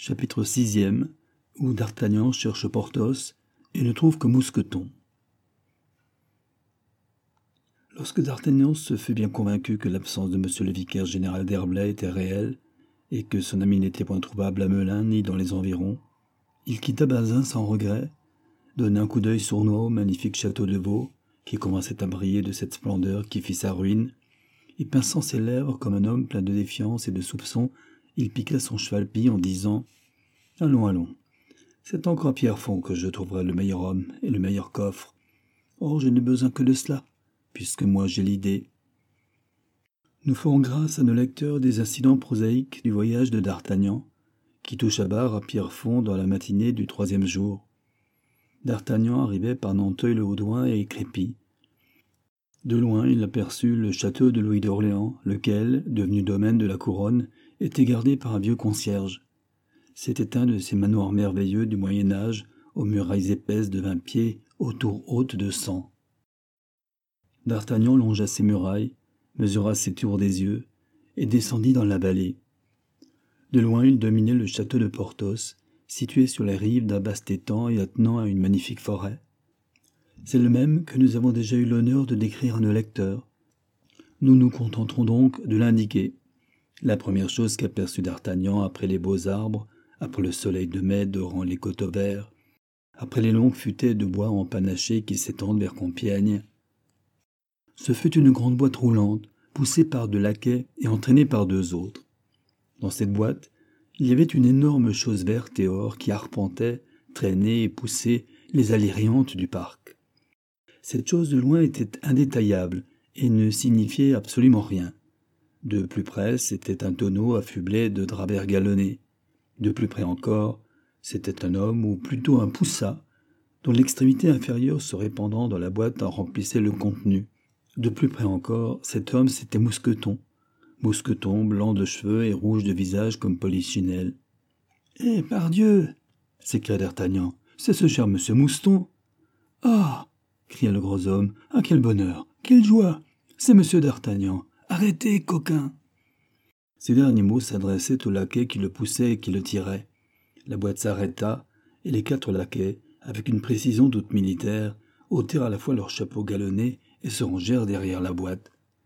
Chapitre 6e, où D'Artagnan cherche Porthos et ne trouve que Mousqueton. Lorsque D'Artagnan se fut bien convaincu que l'absence de M. le vicaire général d'Herblay était réelle, et que son ami n'était point trouvable à Melun ni dans les environs, il quitta Bazin sans regret, donna un coup d'œil sournois au magnifique château de Vaux, qui commençait à briller de cette splendeur qui fit sa ruine, et pinçant ses lèvres comme un homme plein de défiance et de soupçons, il piqua son cheval-pie en disant « Allons, allons, c'est encore à Pierrefonds que je trouverai le meilleur homme et le meilleur coffre. Or, je n'ai besoin que de cela, puisque moi j'ai l'idée. » Nous ferons grâce à nos lecteurs des incidents prosaïques du voyage de D'Artagnan, qui touche à barre à Pierrefonds dans la matinée du 3e jour. D'Artagnan arrivait par Nanteuil-le-Haudouin et Crépy. De loin, il aperçut le château de Louis d'Orléans, lequel, devenu domaine de la couronne, était gardé par un vieux concierge. C'était un de ces manoirs merveilleux du Moyen-Âge, aux murailles épaisses de 20 pieds, aux tours hautes de 100. D'Artagnan longea ces murailles, mesura ses tours des yeux, et descendit dans la vallée. De loin, il dominait le château de Porthos, situé sur les rives d'un vaste étang et attenant à une magnifique forêt. C'est le même que nous avons déjà eu l'honneur de décrire à nos lecteurs. Nous nous contenterons donc de l'indiquer. La première chose qu'aperçut D'Artagnan après les beaux arbres, après le soleil de mai dorant les coteaux verts, après les longues futaies de bois empanachés qui s'étendent vers Compiègne, ce fut une grande boîte roulante, poussée par 2 laquais et entraînée par 2 autres. Dans cette boîte, il y avait une énorme chose verte et or qui arpentait, traînait et poussait les allées riantes du parc. Cette chose de loin était indétaillable et ne signifiait absolument rien. De plus près, c'était un tonneau affublé de drap vert galonné. De plus près encore, c'était un homme, ou plutôt un poussat, dont l'extrémité inférieure se répandant dans la boîte en remplissait le contenu. De plus près encore, cet homme, c'était Mousqueton. Mousqueton, blanc de cheveux et rouge de visage comme Polichinelle. « Eh, pardieu !» s'écria D'Artagnan. « C'est ce cher monsieur Mouston !»« Ah !» cria le gros homme. « Ah, quel bonheur! Quelle joie! C'est monsieur D'Artagnan! Arrêtez, coquin !» Ces derniers mots s'adressaient au laquais qui le poussait et qui le tirait. La boîte s'arrêta, et les 4 laquais, avec une précision toute militaire, ôtèrent à la fois leurs chapeaux galonnés et se rangèrent derrière la boîte.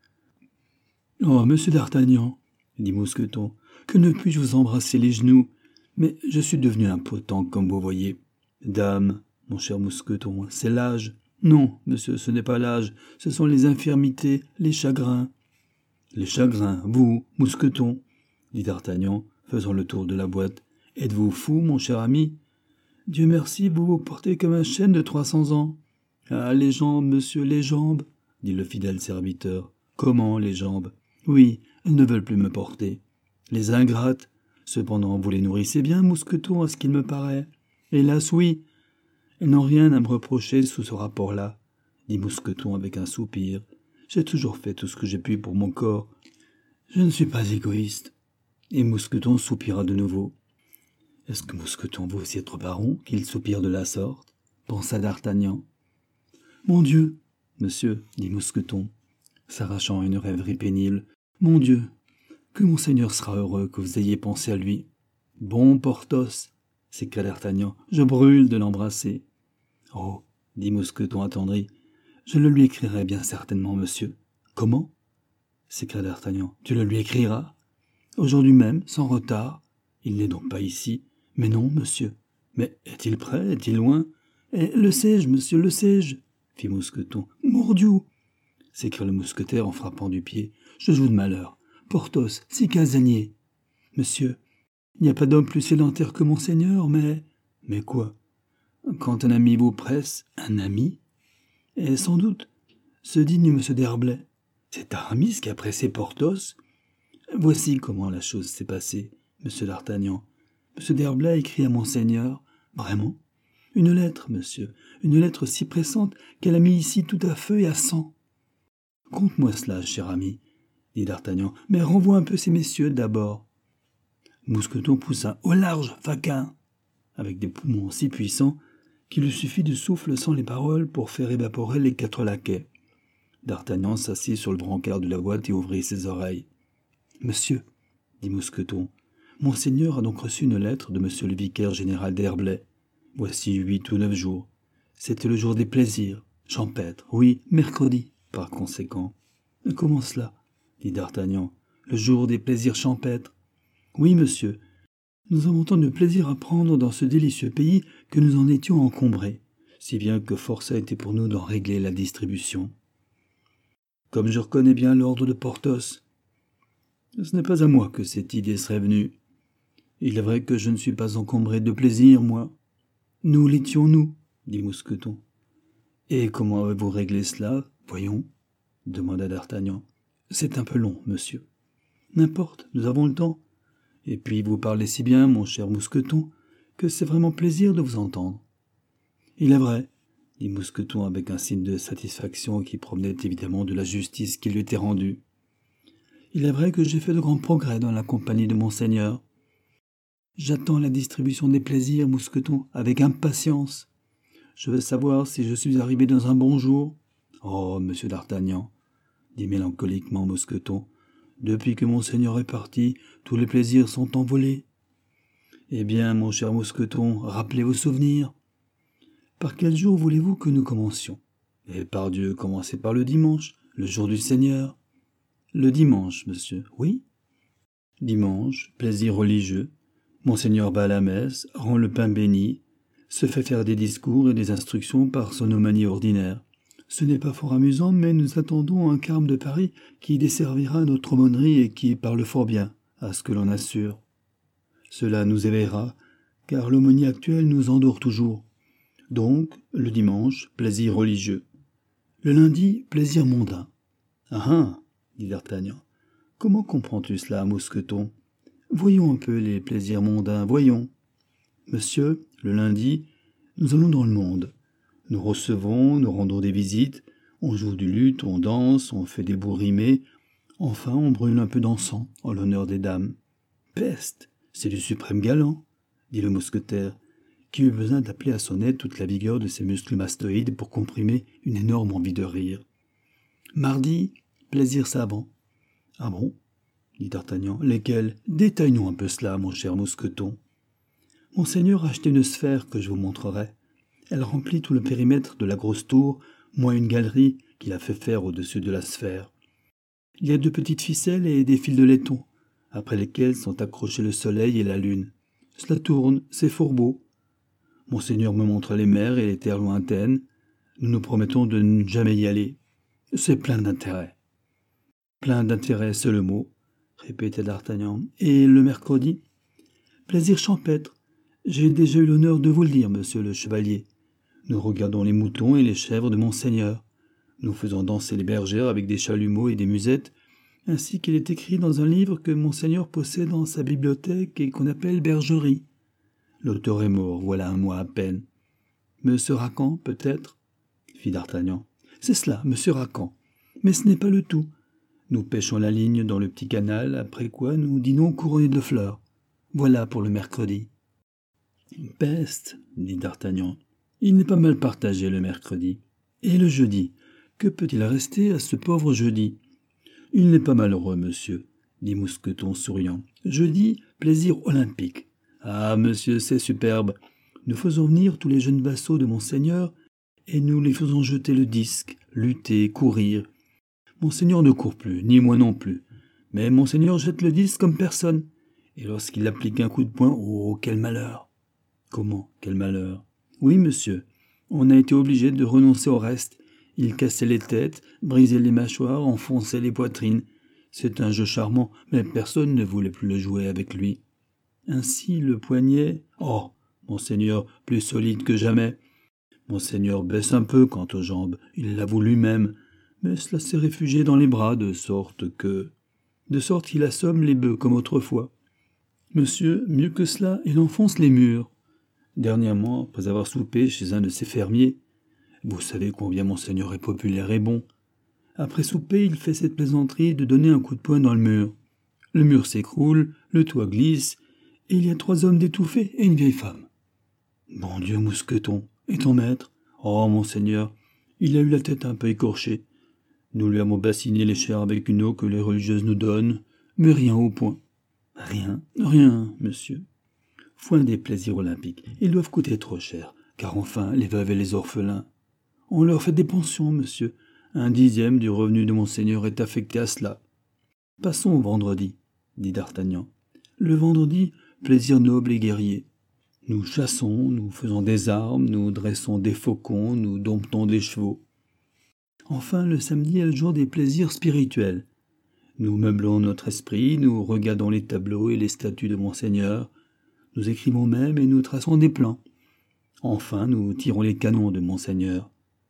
« Oh, monsieur D'Artagnan, dit Mousqueton, que ne puis-je vous embrasser les genoux, mais je suis devenu impotent, comme vous voyez. Dame, mon cher Mousqueton, c'est l'âge. Non, monsieur, ce n'est pas l'âge, ce sont les infirmités, les chagrins. »« Les chagrins, vous, Mousqueton, dit D'Artagnan, faisant le tour de la boîte. Êtes-vous fou, mon cher ami ? Dieu merci, vous vous portez comme un chêne de 300 ans. Ah, les jambes, monsieur, les jambes, dit le fidèle serviteur. Comment, les jambes ? Oui, elles ne veulent plus me porter. Les ingrates, cependant, vous les nourrissez bien, Mousqueton, à ce qu'il me paraît. Hélas, oui, elles n'ont rien à me reprocher sous ce rapport-là, dit Mousqueton avec un soupir. J'ai toujours fait tout ce que j'ai pu pour mon corps. Je ne suis pas égoïste. Et Mousqueton soupira de nouveau. Est-ce que Mousqueton vaut aussi être baron qu'il soupire de la sorte ? Pensa D'Artagnan. Mon Dieu, monsieur, dit Mousqueton, s'arrachant à une rêverie pénible. Mon Dieu, que monseigneur sera heureux que vous ayez pensé à lui. Bon Porthos, s'écria D'Artagnan, je brûle de l'embrasser. Oh, dit Mousqueton attendri, je le lui écrirai bien certainement, monsieur. Comment ? S'écria D'Artagnan. Tu le lui écriras ? Aujourd'hui même, sans retard. Il n'est donc pas ici. Mais non, monsieur. Mais est-il près ? Est-il loin ? Eh, le sais-je, monsieur, le sais-je, fit Mousqueton. Mordiou ! S'écria le mousquetaire en frappant du pied. Je joue de malheur. Porthos, si casanier. Monsieur, il n'y a pas d'homme plus sédentaire que monseigneur, mais... Mais quoi ? Quand un ami vous presse, un ami ? Et sans doute, ce digne monsieur d'Herblay. C'est Aramis qui a pressé Porthos ? Voici comment la chose s'est passée, monsieur d'Artagnan. Monsieur d'Herblay a écrit à monseigneur. Vraiment ? Une lettre, monsieur, une lettre si pressante qu'elle a mis ici tout à feu et à sang. Conte-moi cela, cher ami, dit D'Artagnan, mais renvoie un peu ces messieurs d'abord. Mousqueton poussa au large, faquin, avec des poumons si puissants qu'il lui suffit de souffle sans les paroles pour faire évaporer les 4 laquais. D'Artagnan s'assit sur le brancard de la boîte et ouvrit ses oreilles. « Monsieur, dit Mousqueton, Monseigneur a donc reçu une lettre de monsieur le vicaire général d'Herblay. Voici 8 ou 9 jours. C'était le jour des plaisirs, champêtre, oui, mercredi, par conséquent. Comment cela? Dit d'Artagnan. Le jour des plaisirs champêtres. Oui, monsieur. Nous avons tant de plaisir à prendre dans ce délicieux pays que nous en étions encombrés, si bien que force a été pour nous d'en régler la distribution. Comme je reconnais bien l'ordre de Porthos, ce n'est pas à moi que cette idée serait venue. Il est vrai que je ne suis pas encombré de plaisir, moi. Nous l'étions, nous, dit Mousqueton. Et comment avez-vous réglé cela, voyons? Demanda d'Artagnan. C'est un peu long, monsieur. N'importe, nous avons le temps. Et puis vous parlez si bien, mon cher Mousqueton, que c'est vraiment plaisir de vous entendre. Il est vrai, dit Mousqueton avec un signe de satisfaction qui provenait évidemment de la justice qui lui était rendue. Il est vrai que j'ai fait de grands progrès dans la compagnie de monseigneur. J'attends la distribution des plaisirs, Mousqueton, avec impatience. Je veux savoir si je suis arrivé dans un bon jour. Oh, monsieur d'Artagnan, dit mélancoliquement Mousqueton, depuis que monseigneur est parti, tous les plaisirs sont envolés. Eh bien, mon cher Mousqueton, rappelez vos souvenirs. Par quel jour voulez-vous que nous commencions? Et par Dieu, commencez par le dimanche, le jour du Seigneur. Le dimanche, monsieur, oui? Dimanche, plaisir religieux. Monseigneur va à la messe, rend le pain béni, se fait faire des discours et des instructions par son homanie ordinaire. Ce n'est pas fort amusant, mais nous attendons un carme de Paris qui desservira notre aumônerie et qui parle fort bien, à ce que l'on assure. Cela nous éveillera, car l'aumônier actuel nous endort toujours. Donc, le dimanche, plaisir religieux. Le lundi, plaisir mondain. Ah ah, dit d'Artagnan. Comment comprends-tu cela, Mousqueton? Voyons un peu les plaisirs mondains, voyons. Monsieur, le lundi, nous allons dans le monde. Nous recevons, nous rendons des visites, on joue du luth, on danse, on fait des bouts rimés, enfin on brûle un peu d'encens en l'honneur des dames. Peste, c'est du suprême galant, dit le mousquetaire, qui eut besoin d'appeler à son aide toute la vigueur de ses muscles mastoïdes pour comprimer une énorme envie de rire. Mardi, plaisir savant. Ah bon, dit d'Artagnan, lesquels? Détaille-nous un peu cela, mon cher Mousqueton. Monseigneur a acheté une sphère que je vous montrerai. Elle remplit tout le périmètre de la grosse tour, moins une galerie qu'il a fait faire au-dessus de la sphère. Il y a 2 petites ficelles et des fils de laiton, après lesquels sont accrochés le soleil et la lune. Cela tourne, c'est fort beau. Monseigneur me montre les mers et les terres lointaines. Nous nous promettons de ne jamais y aller. C'est plein d'intérêt. Plein d'intérêt, c'est le mot, répétait d'Artagnan. Et le mercredi? Plaisir champêtre. J'ai déjà eu l'honneur de vous le dire, monsieur le chevalier. Nous regardons les moutons et les chèvres de monseigneur. Nous faisons danser les bergères avec des chalumeaux et des musettes, ainsi qu'il est écrit dans un livre que monseigneur possède dans sa bibliothèque et qu'on appelle bergerie. L'auteur est mort, voilà un mois à peine. Monsieur Racan, peut-être, fit d'Artagnan. C'est cela, monsieur Racan. Mais ce n'est pas le tout. Nous pêchons la ligne dans le petit canal, après quoi nous dînons couronnés de fleurs. Voilà pour le mercredi. Peste, dit d'Artagnan. Il n'est pas mal partagé le mercredi. Et le jeudi? Que peut-il rester à ce pauvre jeudi? Il n'est pas malheureux, monsieur, dit Mousqueton souriant. Jeudi, plaisir olympique. Ah, monsieur, c'est superbe. Nous faisons venir tous les jeunes vassaux de monseigneur et nous les faisons jeter le disque, lutter, courir. Monseigneur ne court plus, ni moi non plus. Mais monseigneur jette le disque comme personne. Et lorsqu'il applique un coup de poing, oh, quel malheur! Comment, quel malheur? Oui, monsieur, on a été obligé de renoncer au reste. Il cassait les têtes, brisait les mâchoires, enfonçait les poitrines. C'est un jeu charmant, mais personne ne voulait plus le jouer avec lui. Ainsi, le poignet... Oh, monseigneur, plus solide que jamais. Monseigneur baisse un peu quant aux jambes, il l'avoue lui-même, mais cela s'est réfugié dans les bras, de sorte qu'il assomme les bœufs comme autrefois. Monsieur, mieux que cela, il enfonce les murs. Dernièrement, après avoir soupé chez un de ses fermiers, vous savez combien monseigneur est populaire et bon. Après souper, il fait cette plaisanterie de donner un coup de poing dans le mur. Le mur s'écroule, le toit glisse, et il y a 3 hommes d'étouffés et une vieille femme. Bon Dieu, Mousqueton, et ton maître? Oh, monseigneur, il a eu la tête un peu écorchée. Nous lui avons bassiné les chairs avec une eau que les religieuses nous donnent, mais rien au point. Rien, rien, monsieur. Point des plaisirs olympiques. Ils doivent coûter trop cher, car enfin, les veuves et les orphelins. On leur fait des pensions, monsieur. 1/10 du revenu de monseigneur est affecté à cela. Passons au vendredi, dit d'Artagnan. Le vendredi, plaisir noble et guerrier. Nous chassons, nous faisons des armes, nous dressons des faucons, nous domptons des chevaux. Enfin, le samedi est le jour des plaisirs spirituels. Nous meublons notre esprit, nous regardons les tableaux et les statues de monseigneur, nous écrivons même et nous traçons des plans. Enfin, nous tirons les canons de monseigneur.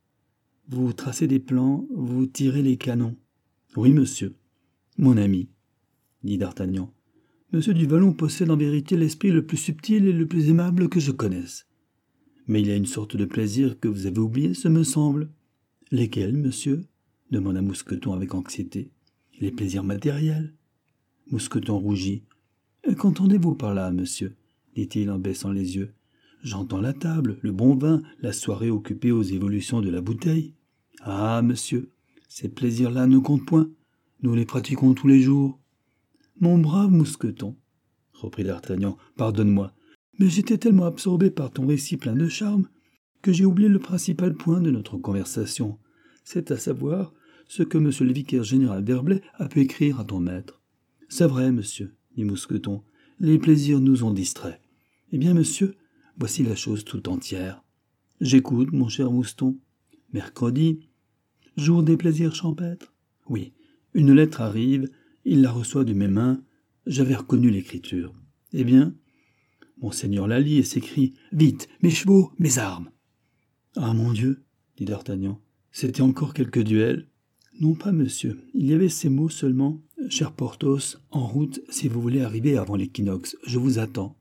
Vous tracez des plans, vous tirez les canons. Oui, monsieur. Mon ami, dit d'Artagnan, monsieur du Vallon possède en vérité l'esprit le plus subtil et le plus aimable que je connaisse. Mais il y a une sorte de plaisir que vous avez oublié, ce me semble. Lesquels, monsieur? Demanda Mousqueton avec anxiété. Les plaisirs matériels. Mousqueton rougit. Qu'entendez-vous par là, monsieur? Dit-il en baissant les yeux. J'entends la table, le bon vin, la soirée occupée aux évolutions de la bouteille. Ah, monsieur, ces plaisirs-là ne comptent point. Nous les pratiquons tous les jours. Mon brave Mousqueton, reprit d'Artagnan, pardonne-moi, mais j'étais tellement absorbé par ton récit plein de charme que j'ai oublié le principal point de notre conversation. C'est à savoir ce que monsieur le vicaire général d'Herblay a pu écrire à ton maître. C'est vrai, monsieur, dit Mousqueton, les plaisirs nous ont distraits. Eh bien, monsieur, voici la chose tout entière. J'écoute, mon cher Mouston. Mercredi, jour des plaisirs champêtres. Oui, une lettre arrive, il la reçoit de mes mains, j'avais reconnu l'écriture. Eh bien, monseigneur la lit et s'écrie « Vite, mes chevaux, mes armes !» Ah, mon Dieu, dit d'Artagnan, c'était encore quelque duel? Non pas, monsieur, il y avait ces mots seulement. Cher Porthos, en route, si vous voulez arriver avant l'équinoxe, je vous attends.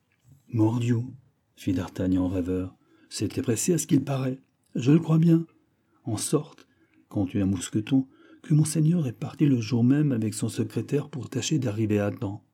Mordiou, fit d'Artagnan rêveur, c'était pressé à ce qu'il paraît. Je le crois bien. En sorte, continua Mousqueton, que monseigneur est parti le jour même avec son secrétaire pour tâcher d'arriver à temps.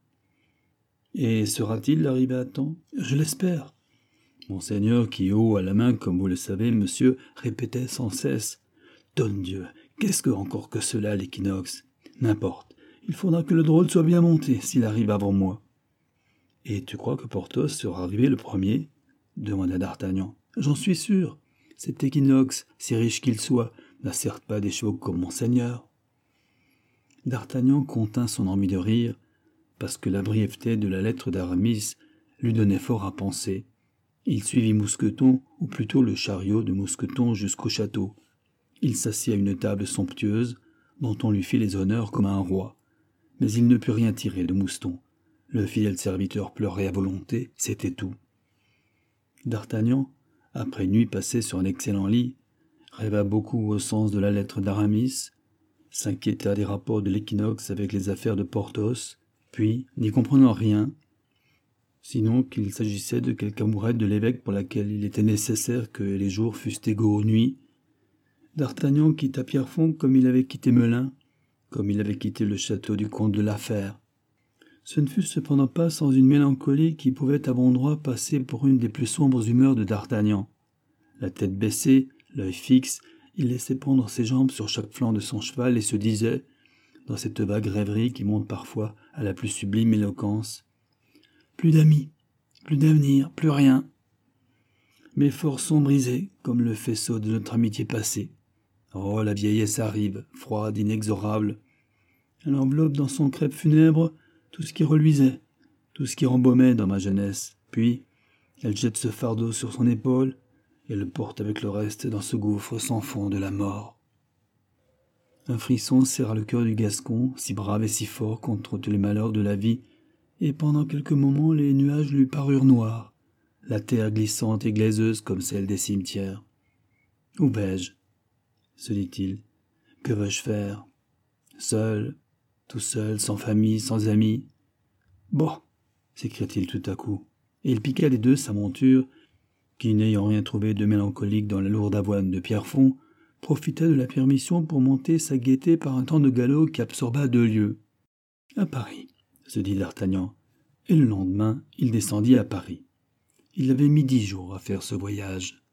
Et sera-t-il arrivé à temps? Je l'espère. Monseigneur, qui haut à la main, comme vous le savez, monsieur, répétait sans cesse « Donne Dieu, qu'est-ce que encore que cela, l'équinoxe? N'importe, il faudra que le drôle soit bien monté, s'il arrive avant moi. » Et tu crois que Porthos sera arrivé le premier? Demanda d'Artagnan. J'en suis sûr. Cet équinoxe, si riche qu'il soit, n'a certes pas des chevaux comme monseigneur. D'Artagnan contint son envie de rire, parce que la brièveté de la lettre d'Aramis lui donnait fort à penser. Il suivit Mousqueton, ou plutôt le chariot de Mousqueton jusqu'au château. Il s'assit à une table somptueuse, dont on lui fit les honneurs comme à un roi. Mais il ne put rien tirer de Mouston. Le fidèle serviteur pleurait à volonté, c'était tout. D'Artagnan, après une nuit passée sur un excellent lit, rêva beaucoup au sens de la lettre d'Aramis, s'inquiéta des rapports de l'équinoxe avec les affaires de Porthos, puis, n'y comprenant rien, sinon qu'il s'agissait de quelque amourette de l'évêque pour laquelle il était nécessaire que les jours fussent égaux aux nuits, d'Artagnan quitta Pierrefonds comme il avait quitté Melun, comme il avait quitté le château du comte de La Fère. Ce ne fut cependant pas sans une mélancolie qui pouvait à bon droit passer pour une des plus sombres humeurs de d'Artagnan. La tête baissée, l'œil fixe, il laissait pendre ses jambes sur chaque flanc de son cheval et se disait, dans cette vague rêverie qui monte parfois à la plus sublime éloquence, « Plus d'amis, plus d'avenir, plus rien. Mes forces sont brisées, comme le faisceau de notre amitié passée. Oh, la vieillesse arrive, froide, inexorable. Elle enveloppe dans son crêpe funèbre tout ce qui reluisait, tout ce qui embaumait dans ma jeunesse. Puis, elle jette ce fardeau sur son épaule et le porte avec le reste dans ce gouffre sans fond de la mort. » Un frisson serra le cœur du Gascon, si brave et si fort contre tous les malheurs de la vie, et pendant quelques moments les nuages lui parurent noirs, la terre glissante et glaiseuse comme celle des cimetières. « Où vais-je » se dit-il. « Que vais-je faire? Seul, tout seul, sans famille, sans amis. Bon, s'écria-t-il tout à coup, et il piqua des deux sa monture, qui, n'ayant rien trouvé de mélancolique dans la lourde avoine de Pierrefonds, profitait de la permission pour monter sa gaieté par un temps de galop qui absorba 2 lieues. À Paris, se dit d'Artagnan, et le lendemain, il descendit à Paris. Il avait mis 10 jours à faire ce voyage.